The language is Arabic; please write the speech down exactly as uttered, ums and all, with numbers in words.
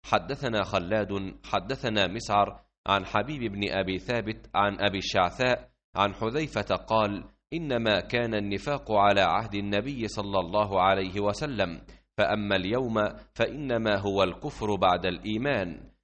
حدثنا خلاد حدثنا مسعر عن حبيب بن أبي ثابت عن أبي الشعثاء عن حذيفة قال: إنما كان النفاق على عهد النبي صلى الله عليه وسلم، فأما اليوم فإنما هو الكفر بعد الإيمان.